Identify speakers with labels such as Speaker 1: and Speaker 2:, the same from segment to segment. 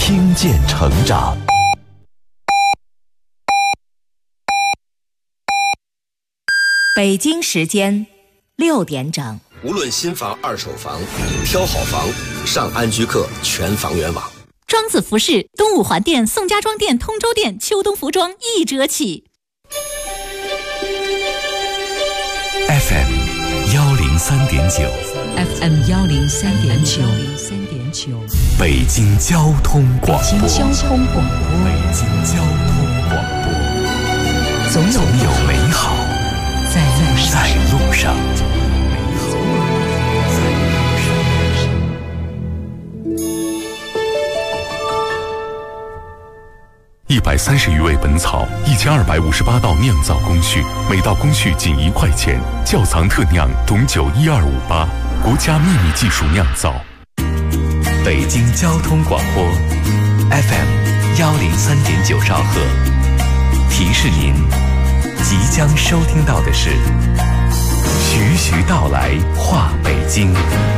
Speaker 1: 听见成长。
Speaker 2: 北京时间6点整。
Speaker 3: 无论新房二手房，挑好房上安居客全房源网。
Speaker 4: 庄子服饰东五环店、宋家庄店、通州店秋冬服装1折起。
Speaker 1: FM 103.9
Speaker 4: FM 103.9
Speaker 1: 北京交通广播。
Speaker 4: 北京交通广播，总有美好在路上。
Speaker 5: 130余味本草，1258道酿造工序，每道工序仅1块钱。窖藏特酿董酒12588，国家秘密技术酿造。
Speaker 1: 北京交通广播 FM 103.9兆赫，提示您即将收听到的是徐徐道来话北京。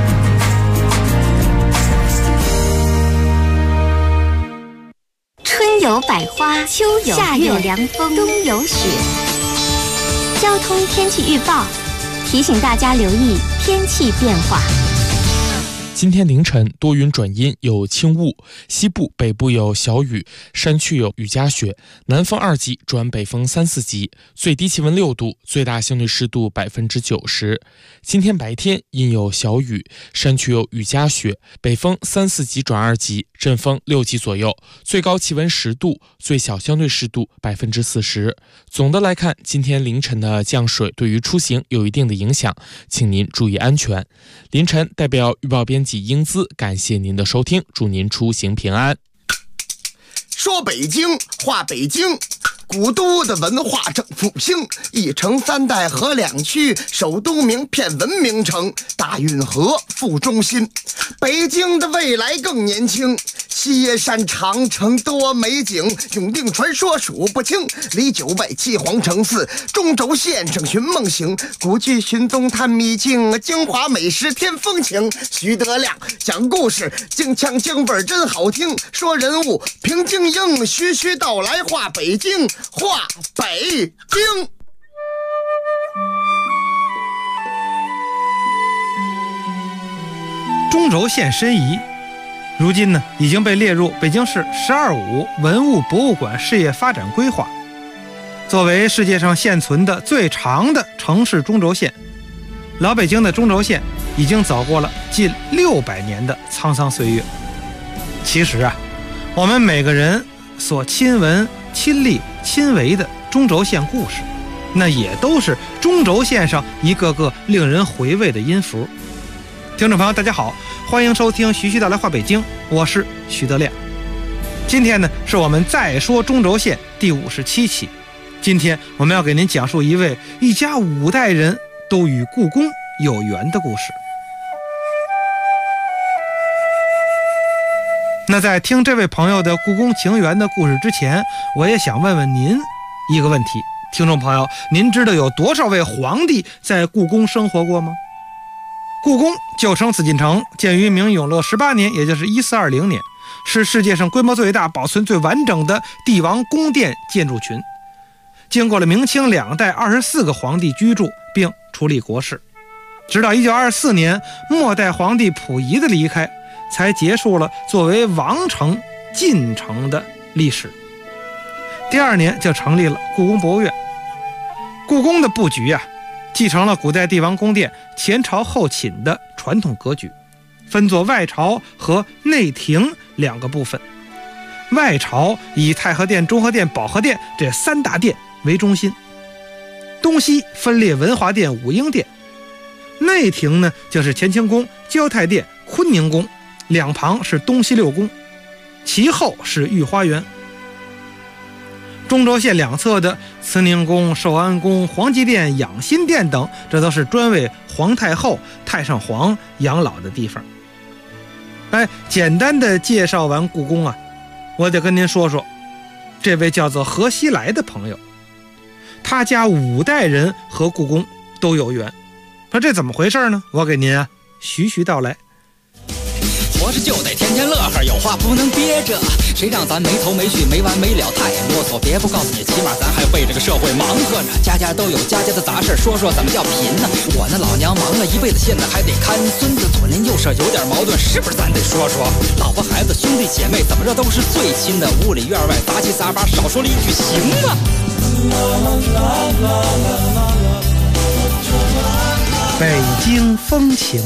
Speaker 6: 春有百花，秋有夏有凉风，冬有雪。交通天气预报提醒大家留意天气变化。
Speaker 7: 今天凌晨多云转阴，有轻雾，西部、北部有小雨，山区有雨夹雪，南风2级转北风3、4级，最低气温6度，最大相对湿度90%。今天白天阴有小雨，山区有雨夹雪，北风3、4级转2级，阵风6级左右，最高气温10度，最小相对湿度40%。总的来看，今天凌晨的降水对于出行有一定的影响，请您注意安全。凌晨代表预报编辑英姿感谢您的收听，祝您出行平安。
Speaker 8: 说北京话北京，古都的文化正复兴，1城3代河2区，首都名片文明城，大运河副中心。北京的未来更年轻，西山长城多美景，永定传说数不清，离9外7皇城4，中轴线上寻梦行，古剧寻踪探秘境，京华美食添风情。徐德亮讲故事，京腔京味真好听，说人物平静应，徐徐道来话北京，话北京。
Speaker 9: 中轴线申遗，如今呢已经被列入北京市“12·5”文物博物馆事业发展规划。作为世界上现存的最长的城市中轴线，老北京的中轴线已经走过了近600年的沧桑岁月。其实啊，我们每个人所亲闻、亲历、亲为的中轴线故事，那也都是中轴线上一个个令人回味的音符。听众朋友大家好，欢迎收听徐徐道来话北京，我是徐德亮。今天呢是我们再说中轴线第57期。今天我们要给您讲述一位一家5代人都与故宫有缘的故事。那在听这位朋友的故宫情缘的故事之前，我也想问问您一个问题。听众朋友，您知道有多少位皇帝在故宫生活过吗？故宫旧称紫禁城，建于明永乐18年，也就是1420年，是世界上规模最大、保存最完整的帝王宫殿建筑群。经过了明清2代24个皇帝居住并处理国事，直到1924年末代皇帝溥仪的离开，才结束了作为王城进城的历史。第2年就成立了故宫博物院。故宫的布局啊，继承了古代帝王宫殿前朝后寝的传统格局，分作外朝和内廷2个部分。外朝以太和殿、中和殿、保和殿这3大殿为中心，东西分列文华殿、武英殿。内廷呢，就是乾清宫、交泰殿、坤宁宫，两旁是东西6宫，其后是御花园。中轴线2侧的慈宁宫、寿安宫、皇极殿、养心殿等，这都是专为皇太后、太上皇养老的地方。简单的介绍完故宫啊，我得跟您说说这位叫做何西来的朋友，他家5代人和故宫都有缘。那这怎么回事呢？我给您徐徐道来。
Speaker 8: 我
Speaker 10: 活着就得天天乐呵，有话不能憋着，谁让咱没头没绪没完没了，太啰嗦。别不告诉你，起码咱还为这个社会忙活着，家家都有家家的杂事，说说怎么叫贫呢？我那老娘忙了一辈子，现在还得看孙子，左邻右舍有点矛盾，是不是咱得说说？老婆孩子兄弟姐妹怎么着都是最亲的，屋里院外杂七杂八，少说了一句行吗？
Speaker 9: 北京风情。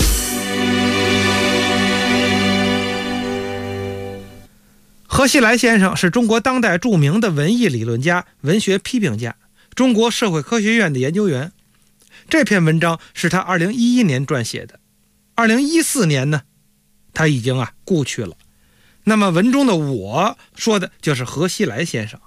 Speaker 9: 何西来先生是中国当代著名的文艺理论家、文学批评家，中国社会科学院的研究员。这篇文章是他2011年撰写的，2014年呢，他已经故去了。那么文中的我说的就是何西来先生。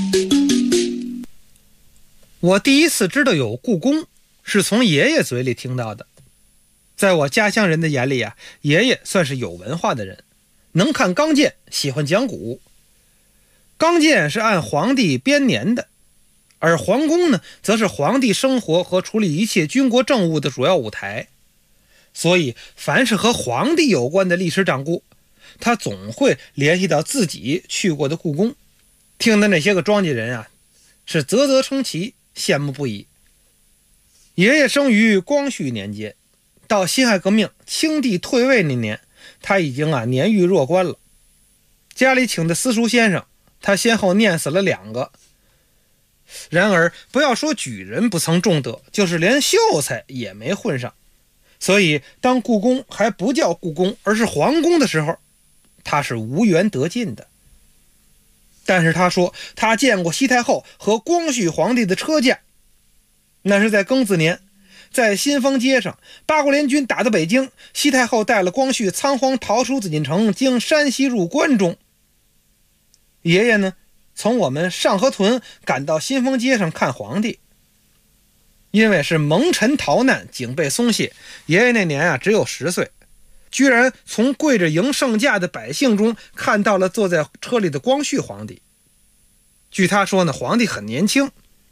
Speaker 9: 我第一次知道有故宫是从爷爷嘴里听到的。在我家乡人的眼里爷爷算是有文化的人，能看钢剑，喜欢讲古。钢剑是按皇帝编年的，而皇宫呢，则是皇帝生活和处理一切军国政务的主要舞台。所以凡是和皇帝有关的历史掌故，他总会联系到自己去过的故宫。听的那些个庄稼人是啧啧称奇，羡慕不已。爷爷生于光绪年间，到辛亥革命清帝退位那年，他已经年逾弱冠了。家里请的私塾先生，他先后念死了2个。然而不要说举人不曾中德，就是连秀才也没混上。所以当故宫还不叫故宫，而是皇宫的时候，他是无缘得进的。但是他说他见过西太后和光绪皇帝的车驾，那是在庚子年，在新丰街上，八国联军打到北京，西太后带了光绪仓皇逃出紫禁城，经山西入关中。爷爷呢，从我们上河屯赶到新丰街上看皇帝。因为是蒙尘逃难，警备松懈，爷爷那年只有10岁，居然从跪着迎圣驾的百姓中看到了坐在车里的光绪皇帝。据他说呢，皇帝很年轻。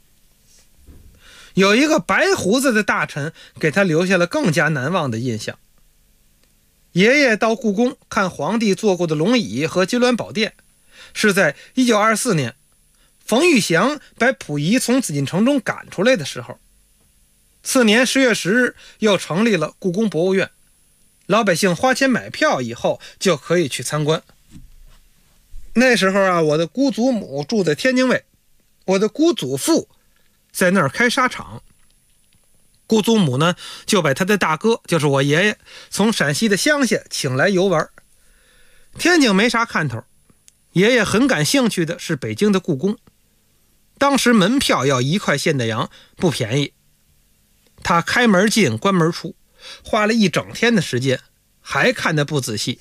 Speaker 9: 有一个白胡子的大臣给他留下了更加难忘的印象。爷爷到故宫看皇帝坐过的龙椅和金銮宝殿，是在1924年冯玉祥把溥仪从紫禁城中赶出来的时候。次年10月10日又成立了故宫博物院，老百姓花钱买票以后就可以去参观。那时候我的姑祖母住在天津卫，我的姑祖父在那儿开纱厂。姑祖母呢，就把他的大哥，就是我爷爷，从陕西的乡下请来游玩。天津没啥看头，爷爷很感兴趣的是北京的故宫。当时门票要1块现代洋，不便宜。他开门进关门出，花了一整天的时间，还看得不仔细。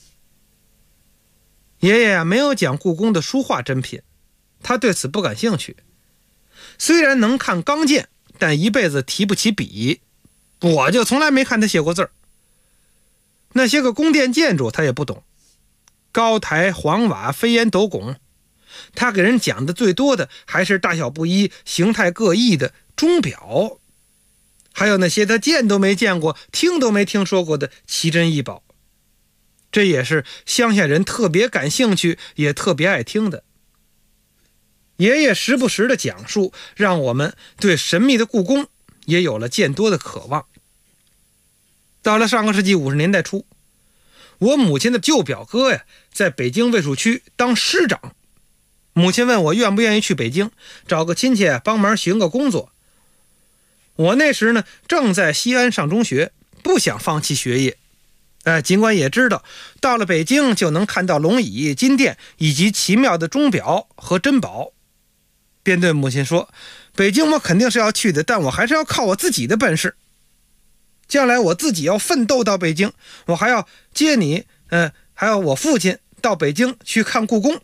Speaker 9: 爷爷没有讲故宫的书画珍品，他对此不感兴趣。虽然能看钢剑，但一辈子提不起笔。我就从来没看他写过字儿。那些个宫殿建筑他也不懂，高台黄瓦飞檐斗拱，他给人讲的最多的还是大小不一、形态各异的钟表，还有那些他见都没见过、听都没听说过的奇珍异宝。这也是乡下人特别感兴趣也特别爱听的。爷爷时不时的讲述，让我们对神秘的故宫也有了见多的渴望。到了上个世纪50年代初，我母亲的舅表哥在北京卫戍区当师长。母亲问我愿不愿意去北京找个亲戚帮忙寻个工作。我那时呢正在西安上中学，不想放弃学业。尽管也知道到了北京就能看到龙椅、金殿以及奇妙的钟表和珍宝，便对母亲说，北京我肯定是要去的，但我还是要靠我自己的本事。将来我自己要奋斗到北京，我还要接你还有我父亲到北京去看故宫。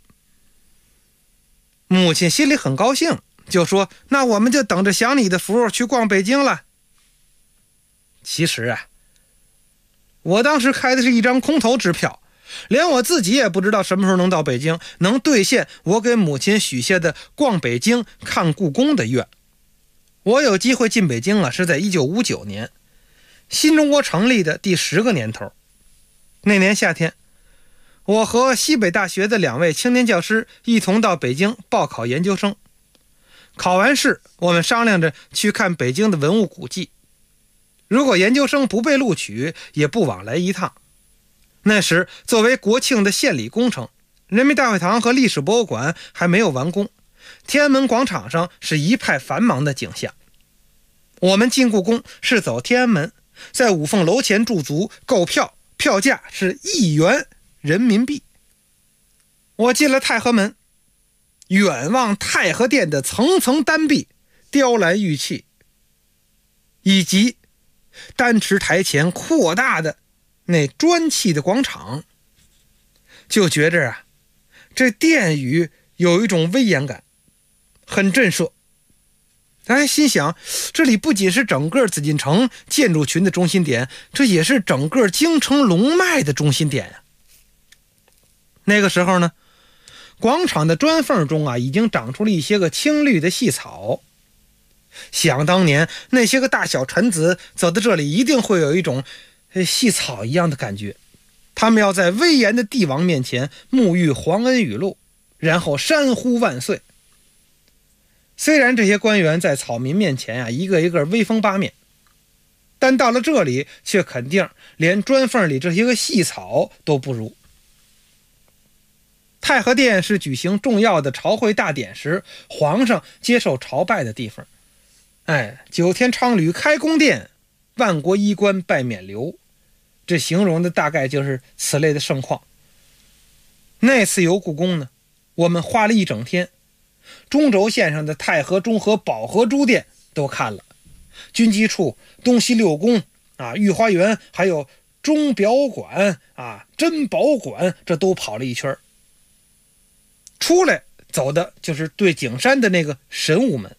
Speaker 9: 母亲心里很高兴，就说那我们就等着享你的福去逛北京了。其实我当时开的是一张空头支票，连我自己也不知道什么时候能到北京，能兑现我给母亲许下的逛北京看故宫的愿。我有机会进北京是在1959年，新中国成立的第10个年头。那年夏天， 我和西北大学的2位青年教师一同到北京报考研究生。考完试，我们商量着去看北京的文物古迹。如果研究生不被录取，也不往来一趟。那时作为国庆的献礼工程，人民大会堂和历史博物馆还没有完工，天安门广场上是一派繁忙的景象。我们进故宫是走天安门，在五凤楼前驻足购票，票价是1元人民币。我进了太和门，远望太和殿的层层丹壁、雕栏玉砌，以及丹池台前扩大的那砖砌的广场，就觉着啊，这殿宇有一种威严感，很震慑。心想这里不仅是整个紫禁城建筑群的中心点，这也是整个京城龙脉的中心点。那个时候呢，广场的砖缝中啊，已经长出了一些个青绿的细草。想当年那些个大小臣子走到这里，一定会有一种细草一样的感觉。他们要在威严的帝王面前沐浴皇恩雨露，然后山呼万岁。虽然这些官员在草民面前啊，一个一个威风八面，但到了这里却肯定连砖缝里这些个细草都不如。太和殿是举行重要的朝会大典时皇上接受朝拜的地方。9天昌履开宫殿，万国衣冠拜冕旒，这形容的大概就是此类的盛况。那次游故宫呢，我们花了一整天，中轴线上的太和、中和、保和诸殿都看了，军机处、东西六宫御花园，还有钟表馆珍宝馆，这都跑了一圈。出来走的就是对景山的那个神武门。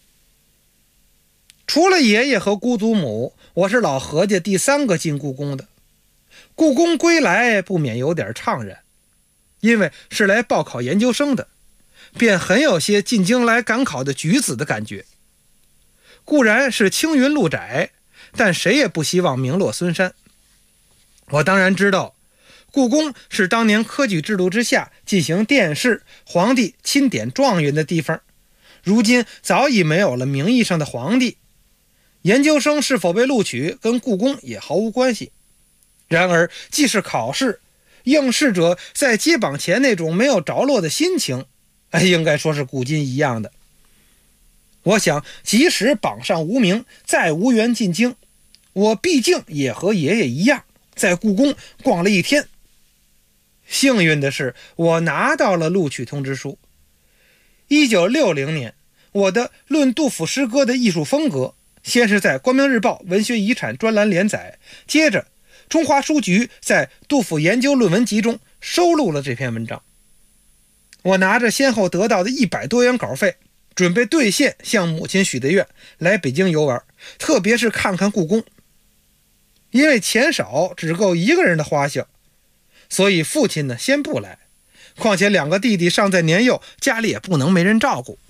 Speaker 9: 除了爷爷和姑祖母，我是老何家第3个进故宫的。故宫归来不免有点怅然，因为是来报考研究生的，便很有些进京来赶考的举子的感觉。固然是青云路窄，但谁也不希望名落孙山。我当然知道故宫是当年科举制度之下进行殿试、皇帝钦点状元的地方，如今早已没有了名义上的皇帝，研究生是否被录取跟故宫也毫无关系。然而既是考试，应试者在接榜前那种没有着落的心情，应该说是古今一样的。我想即使榜上无名，再无缘进京，我毕竟也和爷爷一样在故宫逛了一天。幸运的是，我拿到了录取通知书。1960年，我的《论杜甫诗歌的艺术风格》先是在《光明日报》文学遗产专栏连载，接着中华书局在《杜甫研究论文集》中收录了这篇文章。我拿着先后得到的100多元稿费，准备兑现向母亲许的愿，来北京游玩，特别是看看故宫。因为钱少，只够一个人的花销，所以父亲呢先不来，况且2个弟弟尚在年幼，家里也不能没人照顾。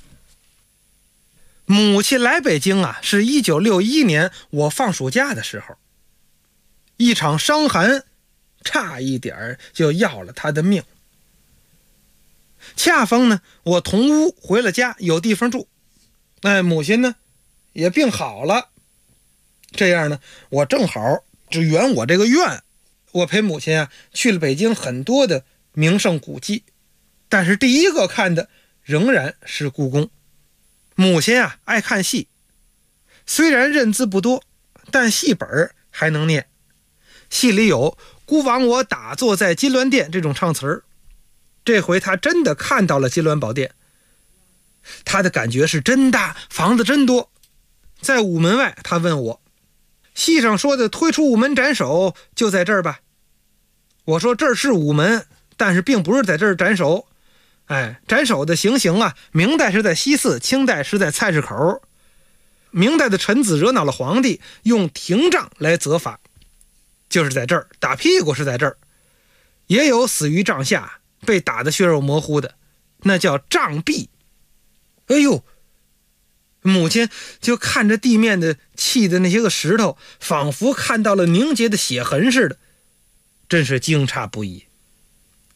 Speaker 9: 母亲来北京是1961年我放暑假的时候，一场伤寒差一点就要了她的命。恰逢呢我同屋回了家，有地方住，母亲呢也病好了，这样呢我正好只圆我这个愿。我陪母亲去了北京很多的名胜古迹，但是第一个看的仍然是故宫。母亲爱看戏，虽然认字不多，但戏本还能念。戏里有孤王我打坐在金銮殿这种唱词儿，这回他真的看到了金銮宝殿，他的感觉是真大，房子真多。在午门外，他问我，戏上说的推出午门斩首就在这儿吧？我说这儿是午门，但是并不是在这儿斩首。斩首的行刑明代是在西寺，清代是在菜市口。明代的臣子惹恼了皇帝，用廷杖来责罚，就是在这儿，打屁股是在这儿。也有死于帐下，被打得血肉模糊的，那叫杖毙。母亲就看着地面的砌的那些个石头，仿佛看到了凝结的血痕似的，真是惊诧不已。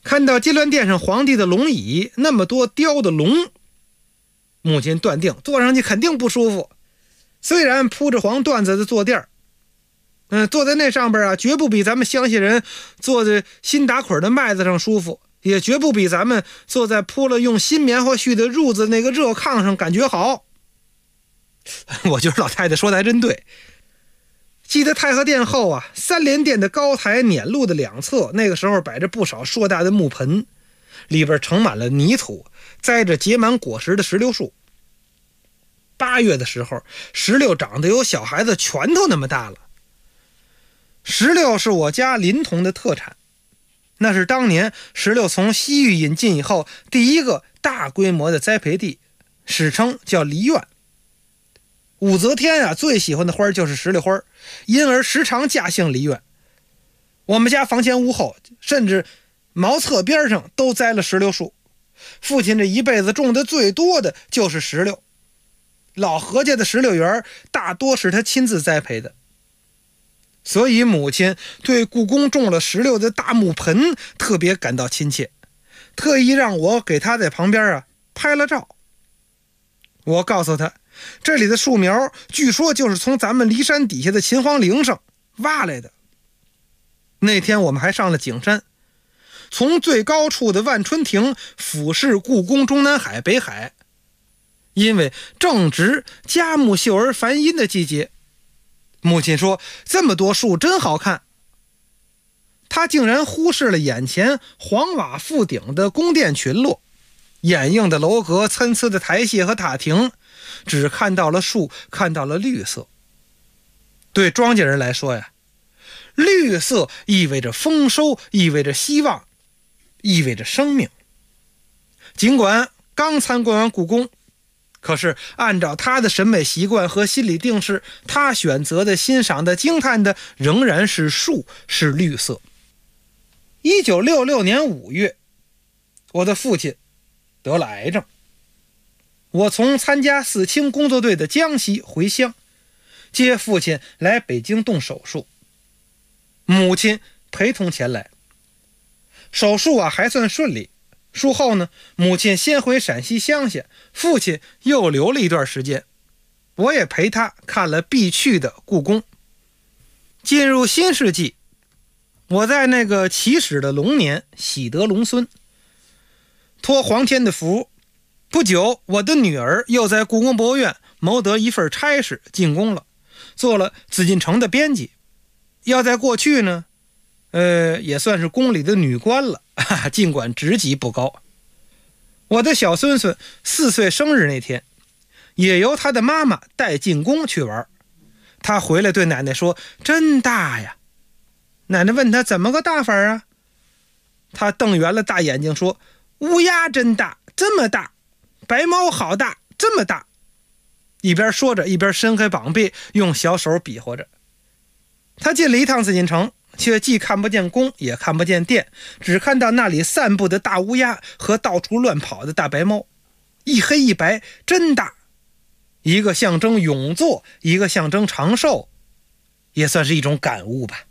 Speaker 9: 看到金銮殿上皇帝的龙椅，那么多雕的龙，母亲断定坐上去肯定不舒服。虽然铺着黄缎子的坐垫坐在那上边啊，绝不比咱们乡下人坐在新打捆的麦子上舒服，也绝不比咱们坐在铺了用新棉花絮的褥子那个热炕上感觉好。我觉得老太太说的还真对。记得太和殿后啊，3连殿的高台辇路的两侧，那个时候摆着不少硕大的木盆，里边盛满了泥土，栽着结满果实的石榴树。8月的时候，石榴长得有小孩子拳头那么大了。石榴是我家临潼的特产，那是当年石榴从西域引进以后第一个大规模的栽培地，史称叫梨院。武则天啊最喜欢的花就是石榴花，因而时常驾幸梨院。我们家房前屋后甚至茅厕边上都栽了石榴树，父亲这一辈子种的最多的就是石榴。老何家的石榴园大多是他亲自栽培的，所以母亲对故宫种了石榴的大木盆特别感到亲切，特意让我给他在旁边拍了照。我告诉他，这里的树苗据说就是从咱们骊山底下的秦皇陵上挖来的。那天我们还上了景山，从最高处的万春亭俯视故宫中南海北海，因为正值佳木秀而繁阴的季节。母亲说这么多树真好看，她竟然忽视了眼前黄瓦覆顶的宫殿群落，掩映的楼阁，参差的台榭和塔亭，只看到了树，看到了绿色。对庄稼人来说呀，绿色意味着丰收，意味着希望，意味着生命。尽管刚参观完故宫，可是按照他的审美习惯和心理定势，他选择的、欣赏的、惊叹的仍然是树，是绿色。1966年5月，我的父亲得了癌症，我从参加四清工作队的江西回乡，接父亲来北京动手术，母亲陪同前来。手术还算顺利，术后呢，母亲先回陕西乡下，父亲又留了一段时间，我也陪他看了必去的故宫。进入新世纪，我在那个起始的龙年喜得龙孙，托皇天的福，不久我的女儿又在故宫博物院谋得一份差事进宫了，做了紫禁城的编辑。要在过去呢也算是宫里的女官了，尽管职级不高。我的小孙孙4岁生日那天，也由他的妈妈带进宫去玩。他回来对奶奶说：“真大呀！”奶奶问他怎么个大法啊？他瞪圆了大眼睛说：“乌鸦真大，这么大；白猫好大，这么大。”一边说着，一边伸开膀臂，用小手比划着。他进了一趟紫禁城，却既看不见宫，也看不见殿，只看到那里散步的大乌鸦和到处乱跑的大白猫，一黑一白，真大。一个象征永坐，一个象征长寿，也算是一种感悟吧。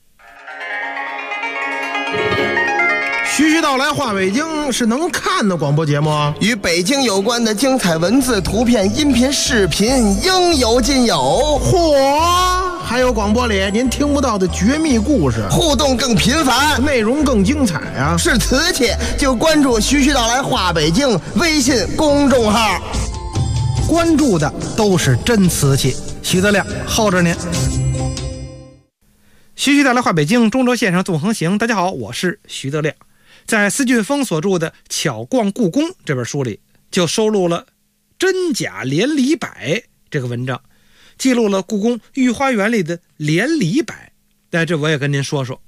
Speaker 11: 徐徐道来话北京是能看的广播节目，
Speaker 8: 与北京有关的精彩文字、图片、音频、视频应有尽有。
Speaker 11: 嚯！还有广播里您听不到的绝密故事，
Speaker 8: 互动更频繁，
Speaker 11: 内容更精彩啊！
Speaker 8: 是瓷器就关注徐徐道来话北京微信公众号，
Speaker 9: 关注的都是真瓷器。徐德亮候着您。徐徐道来话北京，中轴线上纵横行。大家好，我是徐德亮。在司俊峰所著的《巧逛故宫》这本书里，就收录了真假连理摆这个文章，记录了故宫御花园里的连理摆。在这我也跟您说说。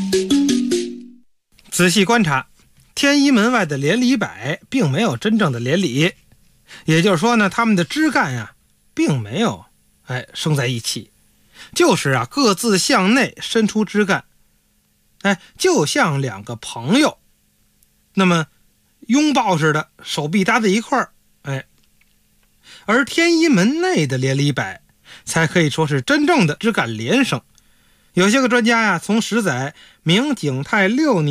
Speaker 9: 仔细观察，天一门外的连理摆并没有真正的连理，也就是说呢，它们的枝干并没有生在一起，就是各自向内伸出枝干，就像两个朋友那么拥抱似的，手臂搭在一块儿。而天一门内的连理摆才可以说是真正的枝干连生。有些个专家从史载明景泰6年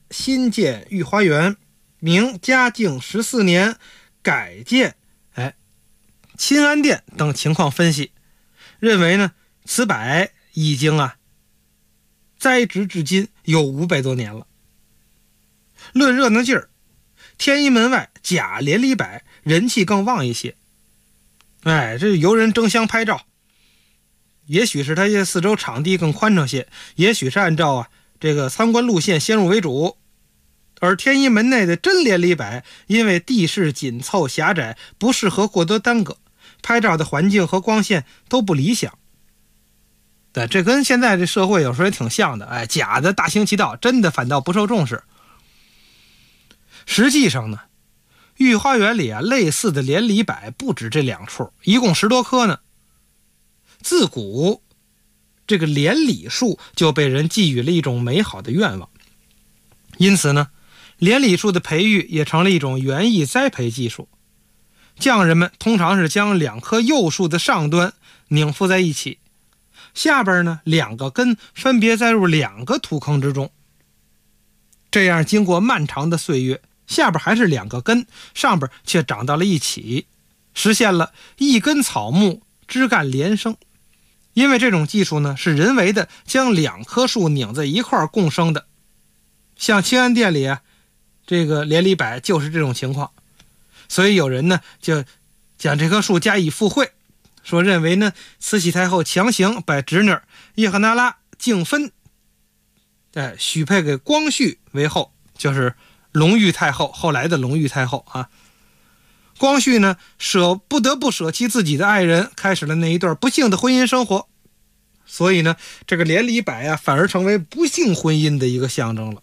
Speaker 9: 新建御花园，明嘉靖14年改建钦安殿等情况分析，认为呢此柏已经栽植至今有500多年了。论热闹劲儿，天一门外假连理柏人气更旺一些。这游人争相拍照，也许是它四周场地更宽敞些，也许是按照这个参观路线先入为主。而天一门内的真连理柏，因为地势紧凑狭窄，不适合过多耽搁，拍照的环境和光线都不理想。对，这跟现在这社会有时候也挺像的，假的大行其道，真的反倒不受重视。实际上呢，御花园里类似的连理柏不止这2处，一共10多棵呢。自古这个连理树就被人寄予了一种美好的愿望，因此呢，连理树的培育也成了一种园艺栽培技术。匠人们通常是将2棵幼树的上端拧附在一起，下边呢2个根分别栽入2个土坑之中，这样经过漫长的岁月，下边还是2个根，上边却长到了一起，实现了一根草木枝干连生。因为这种技术呢是人为的将2棵树拧在一块共生的，像钦安殿里这个连理柏就是这种情况。所以有人呢就将这棵树加以附会，说认为呢慈禧太后强行把侄女叶赫那拉敬分许配给光绪为后，就是隆裕太后，后来的隆裕太后光绪呢不得不舍弃自己的爱人，开始了那一段不幸的婚姻生活。所以呢这个连理柏反而成为不幸婚姻的一个象征了。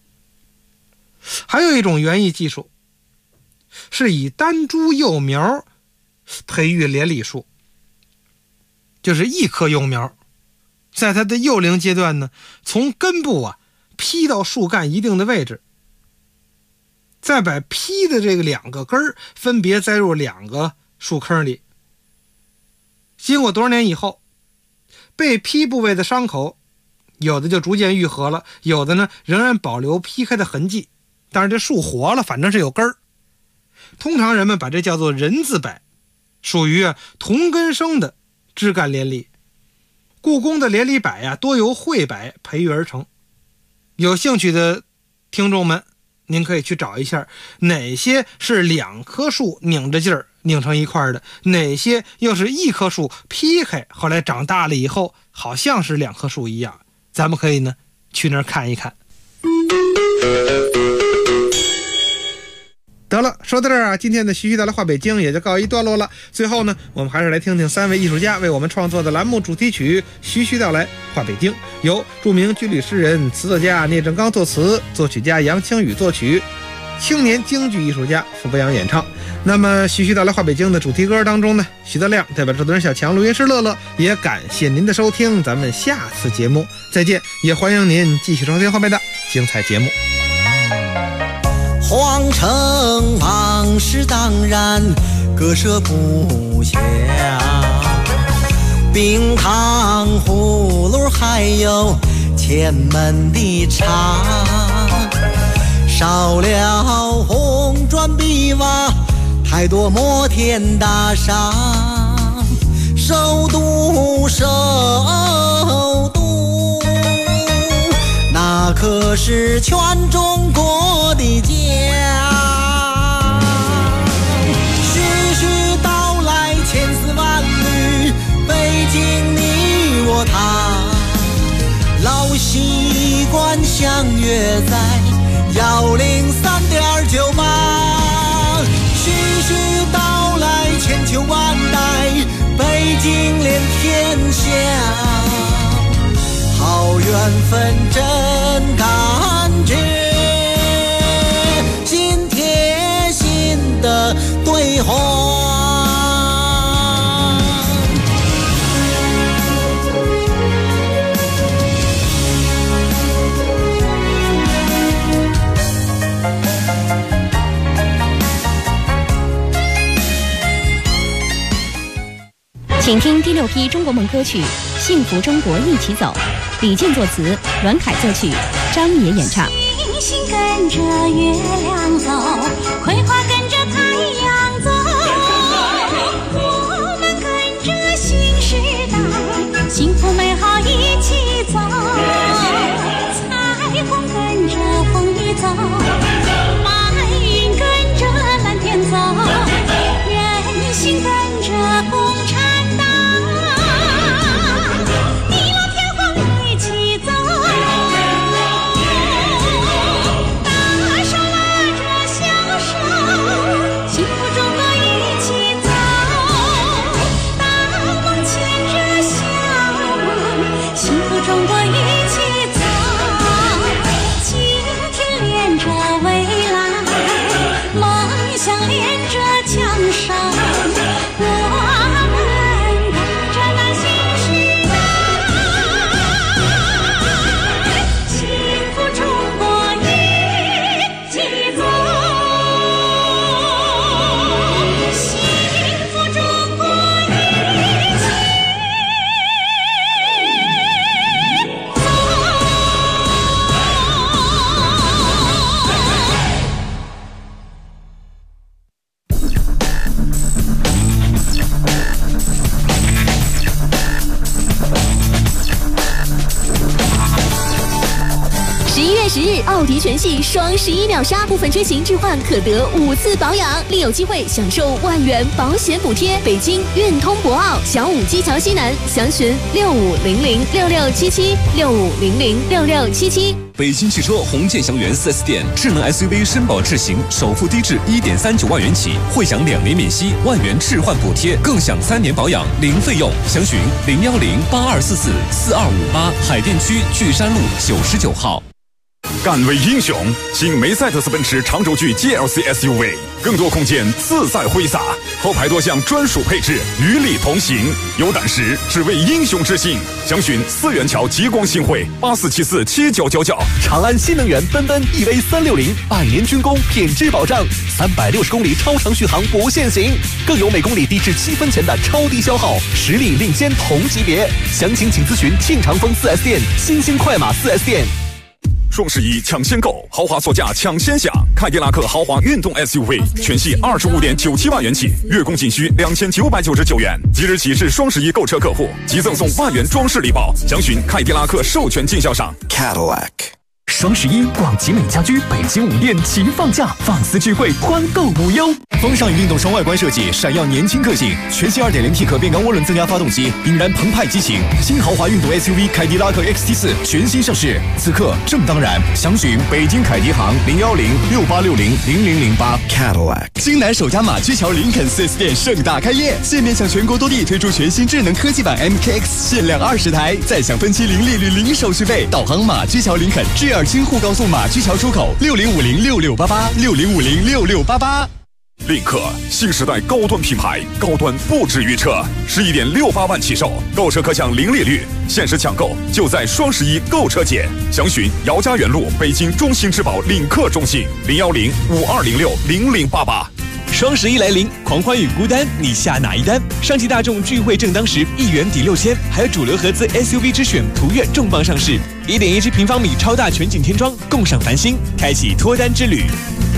Speaker 9: 还有一种园艺技术，是以单株幼苗培育连理树，就是一棵幼苗，在它的幼龄阶段呢，从根部劈到树干一定的位置，再把劈的这个2个根分别栽入2个树坑里。经过多少年以后，被劈部位的伤口有的就逐渐愈合了，有的呢仍然保留劈开的痕迹，但是这树活了，反正是有根儿。通常人们把这叫做人字柏，属于同根生的枝干连理。故宫的连理柏多由桧柏培育而成。有兴趣的听众们，您可以去找一下哪些是2棵树拧着劲儿拧成一块的，哪些又是一棵树劈开后来长大了以后好像是2棵树一样。咱们可以呢去那儿看一看。得了，说到这儿今天的徐徐道来话北京也就告一段落了。最后呢，我们还是来听听3位艺术家为我们创作的栏目主题曲《徐徐道来话北京》，由著名军旅诗人、词作家聂正刚作词，作曲家杨清宇作曲，青年京剧艺术家傅博洋演唱。那么徐徐道来话北京的主题歌当中呢，徐德亮代表制作人小强、录音师乐乐，也感谢您的收听，咱们下次节目再见，也欢迎您继续收听后面的精彩节目。
Speaker 12: 皇城往事当然割舍不下，冰糖葫芦还有前门的茶，少了红砖碧瓦，太多摩天大厦，首都那可是全中国的家。徐徐道来千丝万缕，北京你我他，老习惯相约在103.98。徐徐道来千秋万代，北京连天下，好缘分真感觉，心贴心的对话。
Speaker 6: 请听第6批中国梦歌曲《幸福中国一起走》，李健作词，阮凯作曲，张也演唱。
Speaker 13: 星跟着月亮走，葵花跟着太阳走，我们跟着新时代，幸福美好一起走，彩虹跟着风雨走，白云跟着蓝天走，人心跟着共产党，地老天荒一起走，大手拉着小手，幸福中国一起走，大梦牵着小梦，幸福中国一起走，今天连着未来，梦想连着江山，我们跟着那新时代，幸福中国一起走，幸福中国一起走。
Speaker 14: 11月10日，奥迪全系双11秒杀，部分车型置换可得5次保养，另有机会享受万元保险补贴。北京运通博奥小武基桥西南，详询65006677 65006677。
Speaker 15: 北京汽车红箭祥源 4S 店，智能 SUV 绅宝智行，首付低至1.39万元起，会享2年免息，万元置换补贴，更享3年保养零费用。详询01082444258，海淀区巨山路99号。
Speaker 16: 敢为英雄，新梅赛德斯奔驰长轴距 GLC SUV， 更多空间自在挥洒，后排多项专属配置与你同行。有胆识，只为英雄之心。详询4元桥极光新会84747999。
Speaker 17: 长安新能源奔奔 EV360，100年军工品质保障，360公里超长续航不限行，更有每公里低至7分钱的超低消耗，实力领先同级别。详情请咨询庆长丰 4S 店、新兴快马 4S 店。
Speaker 16: 双11抢先购，豪华座驾抢先享，凯迪拉克豪华运动 SUV 全系25.97万元起，月供仅需2999元。即日起至双11购车客户，即赠送万元装饰礼包。详询凯迪拉克授权经销商 Cadillac。
Speaker 17: 双11，广奇美家居北京5店齐放价，放肆聚会，欢购无忧。
Speaker 18: 风尚运动双外观设计，闪耀年轻个性。全新 2.0T 可变缸涡轮增压发动机，引燃澎湃激情。新豪华运动 SUV 凯迪拉克 XT4 全新上市，此刻正当然。详询北京凯迪行01068600008 Cadillac。
Speaker 19: 京南首家马驹桥林肯 4S 店盛大开业，现面向全国多地推出全新智能科技版 MKX， 限量20台，再享分期零利率零手续费。导航马驹桥林肯，GR京沪高速马驹桥出口60506688，60506688。
Speaker 16: 领克新时代高端品牌，高端不止于车，11.68万起售，购车可享零利率，限时抢购就在双11购车节。详询姚家园路北京中兴之宝领克中心01052060088。
Speaker 19: 双11来临，狂欢与孤单，你下哪一单？上汽大众聚会正当时，1元抵6000，还有主流合资 SUV 之选途岳重磅上市，1.17平方米超大全景天窗，共赏繁星，开启脱单之旅。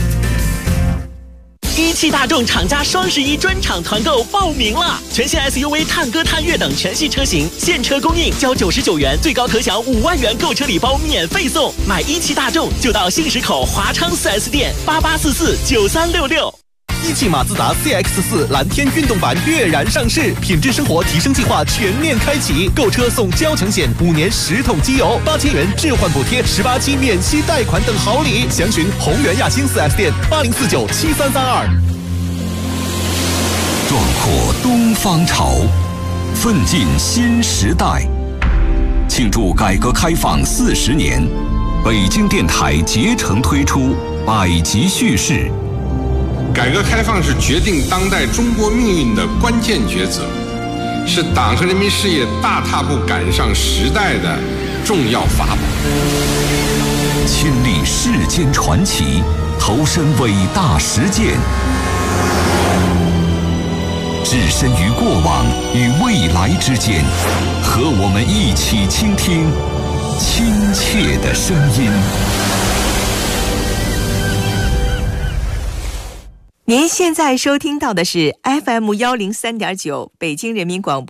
Speaker 20: 一汽大众厂家双11专场团购报名了，全新 SUV 探歌、探岳等全系车型现车供应，交99元，最高可享5万元购车礼包免费送。买一汽大众就到信实口华昌 4S 店88449366。
Speaker 17: 一汽马自达 CX-4 蓝天运动版跃然上市，品质生活提升计划全面开启，购车送交强险，5年10桶机油，8000元置换补贴，18期免息贷款等好礼。详询宏源亚星 4S 店80497332。
Speaker 1: 壮阔东方潮，奋进新时代。庆祝改革开放40年，北京电台竭诚推出百集叙事。
Speaker 21: 改革开放是决定当代中国命运的关键抉择，是党和人民事业大踏步赶上时代的重要法宝。
Speaker 1: 亲历世间传奇，投身伟大实践，置身于过往与未来之间，和我们一起倾听亲切的声音。
Speaker 2: 您现在收听到的是 FM103.9 北京人民广播